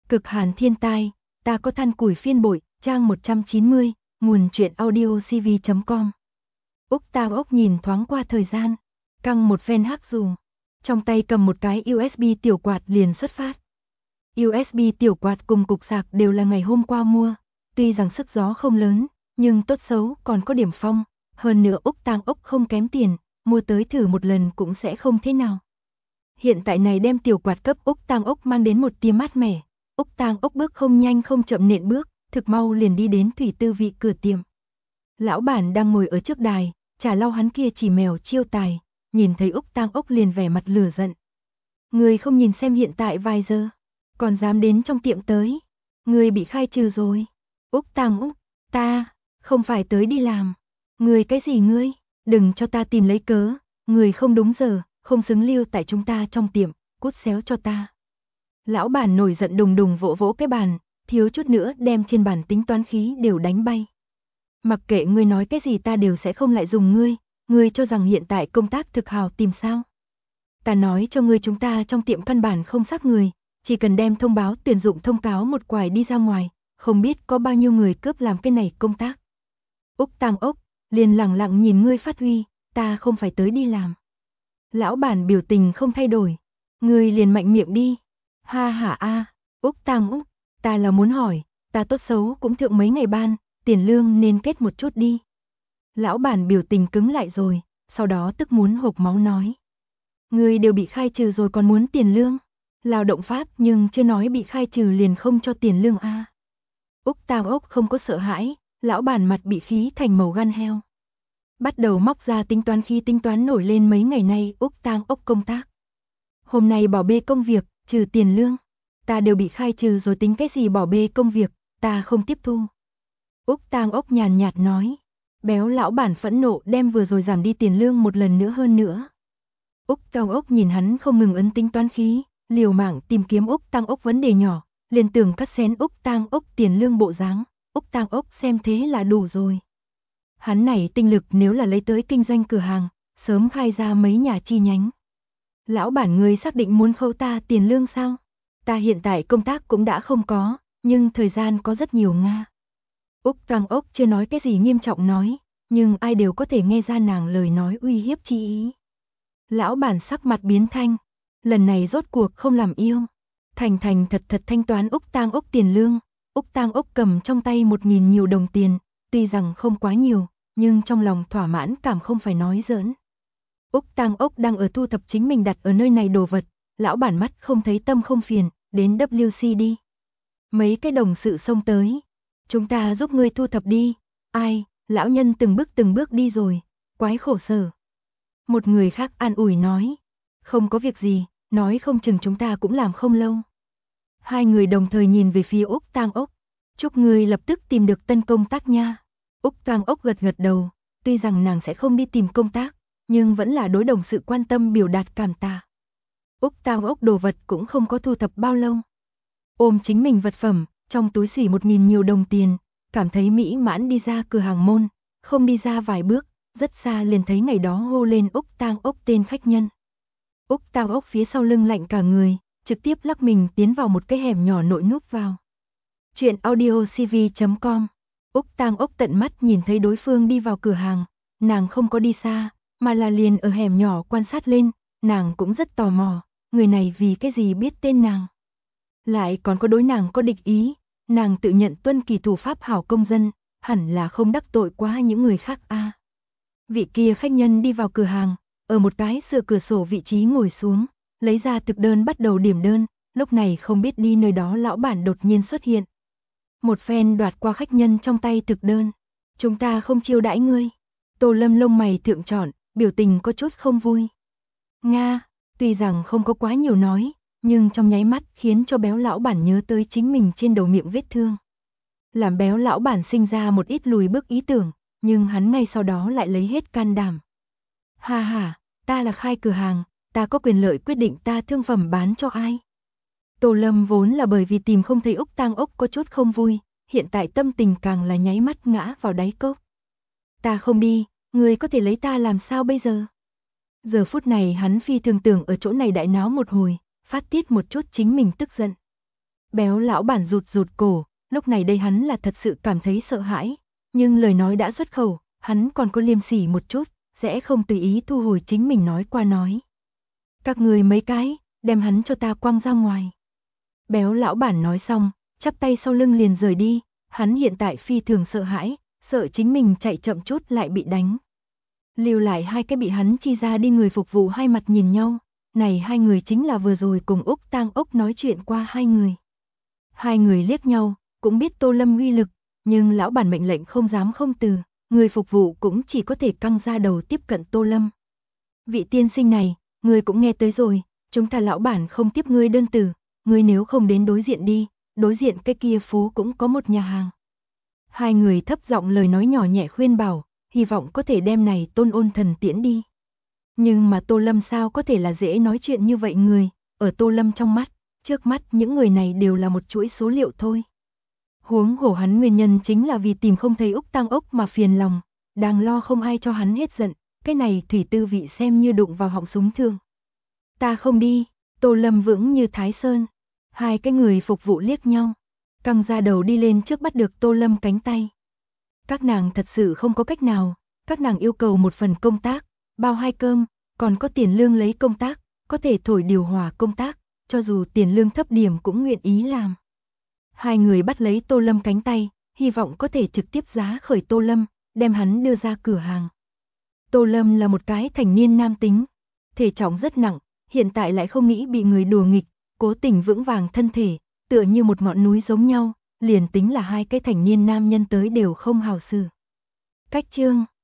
Cực hàn thiên tai, ta có than củi phiên bội, trang 190, nguồn truyện audio cv.com. Úc Tao Ốc nhìn thoáng qua thời gian, căng một ven hắc dù, trong tay cầm một cái USB tiểu quạt liền xuất phát. USB tiểu quạt cùng cục sạc đều là ngày hôm qua mua, tuy rằng sức gió không lớn, nhưng tốt xấu còn có điểm phong, hơn nữa Úc Tang Ốc không kém tiền, mua tới thử một lần cũng sẽ không thế nào. Hiện tại này đem tiểu quạt cấp Úc Tang Ốc mang đến một tia mát mẻ, Úc Tang Ốc bước không nhanh không chậm nện bước, thực mau liền đi đến thủy tư vị cửa tiệm. Lão bản đang ngồi ở trước đài, chả lau hắn kia chỉ mèo chiêu tài, nhìn thấy Úc Tang Ốc liền vẻ mặt lửa giận. Người không nhìn xem hiện tại vài giờ, còn dám đến trong tiệm tới, người bị khai trừ rồi. Úc Tang Ốc, ta không phải tới đi làm. Người cái gì ngươi, đừng cho ta tìm lấy cớ, người không đúng giờ, không xứng lưu tại chúng ta trong tiệm, cút xéo cho ta. Lão bản nổi giận đùng đùng vỗ vỗ cái bàn, thiếu chút nữa đem trên bàn tính toán khí đều đánh bay. Mặc kệ ngươi nói cái gì ta đều sẽ không lại dùng ngươi cho rằng hiện tại công tác thực hào tìm sao. Ta nói cho ngươi chúng ta trong tiệm căn bản không xác người, chỉ cần đem thông báo tuyển dụng thông cáo một quải đi ra ngoài, không biết có bao nhiêu người cướp làm cái này công tác. Úc Tang Ốc, liền lẳng lặng nhìn ngươi phát huy, ta không phải tới đi làm. Lão bản biểu tình không thay đổi, ngươi liền mạnh miệng đi. Ha hả a, Úc Tang Ốc, ta là muốn hỏi, ta tốt xấu cũng thượng mấy ngày ban, tiền lương nên kết một chút đi. Lão bản biểu tình cứng lại rồi, sau đó tức muốn hộc máu nói. Ngươi đều bị khai trừ rồi còn muốn tiền lương, lao động pháp nhưng chưa nói bị khai trừ liền không cho tiền lương a. Úc Tang Ốc không có sợ hãi, lão bản mặt bị khí thành màu gan heo. Bắt đầu móc ra tính toán khi tính toán nổi lên mấy ngày nay Úc Tang Ốc công tác. Hôm nay bỏ bê công việc, trừ tiền lương. Ta đều bị khai trừ rồi tính cái gì bỏ bê công việc, ta không tiếp thu. Úc Tang Ốc nhàn nhạt nói. Béo lão bản phẫn nộ đem vừa rồi giảm đi tiền lương một lần nữa hơn nữa. Úc Tang Ốc nhìn hắn không ngừng ấn tính toán khí, liều mạng tìm kiếm Úc Tang Ốc vấn đề nhỏ, liền tưởng cắt xén Úc Tang Ốc tiền lương bộ dáng. Úc Tang Ốc xem thế là đủ rồi. Hắn này tinh lực nếu là lấy tới kinh doanh cửa hàng, sớm khai ra mấy nhà chi nhánh. Lão bản ngươi xác định muốn khâu ta tiền lương sao? Ta hiện tại công tác cũng đã không có, nhưng thời gian có rất nhiều nga. Úc Tang Ốc chưa nói cái gì nghiêm trọng nói, nhưng ai đều có thể nghe ra nàng lời nói uy hiếp chi ý. Lão bản sắc mặt biến thanh, lần này rốt cuộc không làm yêu. Thành thật thanh toán Úc Tang Ốc tiền lương. Úc Tang Ốc cầm trong tay 1.000 nhiều đồng tiền, tuy rằng không quá nhiều, nhưng trong lòng thỏa mãn cảm không phải nói giỡn. Úc Tang Ốc đang ở thu thập chính mình đặt ở nơi này đồ vật, lão bản mắt không thấy tâm không phiền, đến WC đi. Mấy cái đồng sự xông tới, chúng ta giúp ngươi thu thập đi. Ai, lão nhân từng bước đi rồi, quái khổ sở. Một người khác an ủi nói, không có việc gì, nói không chừng chúng ta cũng làm không lâu. Hai người đồng thời nhìn về phía Úc Tang Ốc, chúc ngươi lập tức tìm được tân công tác nha. Úc Tang Ốc gật đầu, tuy rằng nàng sẽ không đi tìm công tác, nhưng vẫn là đối đồng sự quan tâm biểu đạt cảm tạ. Úc Tang Ốc đồ vật cũng không có thu thập bao lâu. Ôm chính mình vật phẩm, trong túi xỉ 1.000 nhiều đồng tiền, cảm thấy mỹ mãn đi ra cửa hàng môn, không đi ra vài bước, rất xa liền thấy ngày đó hô lên Úc Tang Ốc tên khách nhân. Úc Tang Ốc phía sau lưng lạnh cả người, trực tiếp lắc mình tiến vào một cái hẻm nhỏ nội núp vào. Chuyện audio cv.com. Úc Tang Ốc tận mắt nhìn thấy đối phương đi vào cửa hàng, nàng không có đi xa, mà là liền ở hẻm nhỏ quan sát lên, nàng cũng rất tò mò, người này vì cái gì biết tên nàng. Lại còn có đối nàng có địch ý, nàng tự nhận tuân kỳ thủ pháp hảo công dân, hẳn là không đắc tội quá những người khác a. Vị kia khách nhân đi vào cửa hàng, ở một cái sửa cửa sổ vị trí ngồi xuống, lấy ra thực đơn bắt đầu điểm đơn, lúc này không biết đi nơi đó lão bản đột nhiên xuất hiện. Một phen đoạt qua khách nhân trong tay thực đơn. Chúng ta không chiêu đãi ngươi. Tô Lâm lông mày thượng trọn, biểu tình có chút không vui. Nga, tuy rằng không có quá nhiều nói, nhưng trong nháy mắt khiến cho béo lão bản nhớ tới chính mình trên đầu miệng vết thương. Làm béo lão bản sinh ra một ít lùi bước ý tưởng, nhưng hắn ngay sau đó lại lấy hết can đảm. Ha ha, ta là khai cửa hàng, ta có quyền lợi quyết định ta thương phẩm bán cho ai. Tô Lâm vốn là bởi vì tìm không thấy Úc Tang Ốc có chút không vui, hiện tại tâm tình càng là nháy mắt ngã vào đáy cốc. Ta không đi, người có thể lấy ta làm sao bây giờ? Giờ phút này hắn phi thường tưởng ở chỗ này đại náo một hồi, phát tiết một chút chính mình tức giận. Béo lão bản rụt rụt cổ, lúc này đây hắn là thật sự cảm thấy sợ hãi, nhưng lời nói đã xuất khẩu, hắn còn có liêm sỉ một chút, sẽ không tùy ý thu hồi chính mình nói qua nói. Các người mấy cái, đem hắn cho ta quăng ra ngoài. Béo lão bản nói xong, chắp tay sau lưng liền rời đi, hắn hiện tại phi thường sợ hãi, sợ chính mình chạy chậm chút lại bị đánh. Lưu lại hai cái bị hắn chi ra đi người phục vụ hai mặt nhìn nhau, này hai người chính là vừa rồi cùng Úc Tang Ốc nói chuyện qua hai người. Hai người liếc nhau, cũng biết Tô Lâm uy lực, nhưng lão bản mệnh lệnh không dám không từ, người phục vụ cũng chỉ có thể căng ra đầu tiếp cận Tô Lâm. Vị tiên sinh này, người cũng nghe tới rồi, chúng ta lão bản không tiếp ngươi đơn từ, ngươi nếu không đến đối diện đi, đối diện cái kia phố cũng có một nhà hàng. Hai người thấp giọng lời nói nhỏ nhẹ khuyên bảo, hy vọng có thể đem này Tôn Ôn Thần tiễn đi. Nhưng mà Tô Lâm sao có thể là dễ nói chuyện như vậy người, ở Tô Lâm trong mắt, trước mắt những người này đều là một chuỗi số liệu thôi. Huống hổ hắn nguyên nhân chính là vì tìm không thấy Úc Tang Ốc mà phiền lòng, đang lo không ai cho hắn hết giận, cái này thủy tư vị xem như đụng vào họng súng thương. Ta không đi, Tô Lâm vững như Thái Sơn. Hai cái người phục vụ liếc nhau, căng ra đầu đi lên trước bắt được Tô Lâm cánh tay. Các nàng thật sự không có cách nào, các nàng yêu cầu một phần công tác, bao 2 cơm, còn có tiền lương lấy công tác, có thể thổi điều hòa công tác, cho dù tiền lương thấp điểm cũng nguyện ý làm. Hai người bắt lấy Tô Lâm cánh tay, hy vọng có thể trực tiếp giá khởi Tô Lâm, đem hắn đưa ra cửa hàng. Tô Lâm là một cái thành niên nam tính, thể trọng rất nặng, hiện tại lại không nghĩ bị người đùa nghịch, cố tình vững vàng thân thể, tựa như một ngọn núi giống nhau, liền tính là hai cái thành niên nam nhân tới đều không hào xử. Cách chương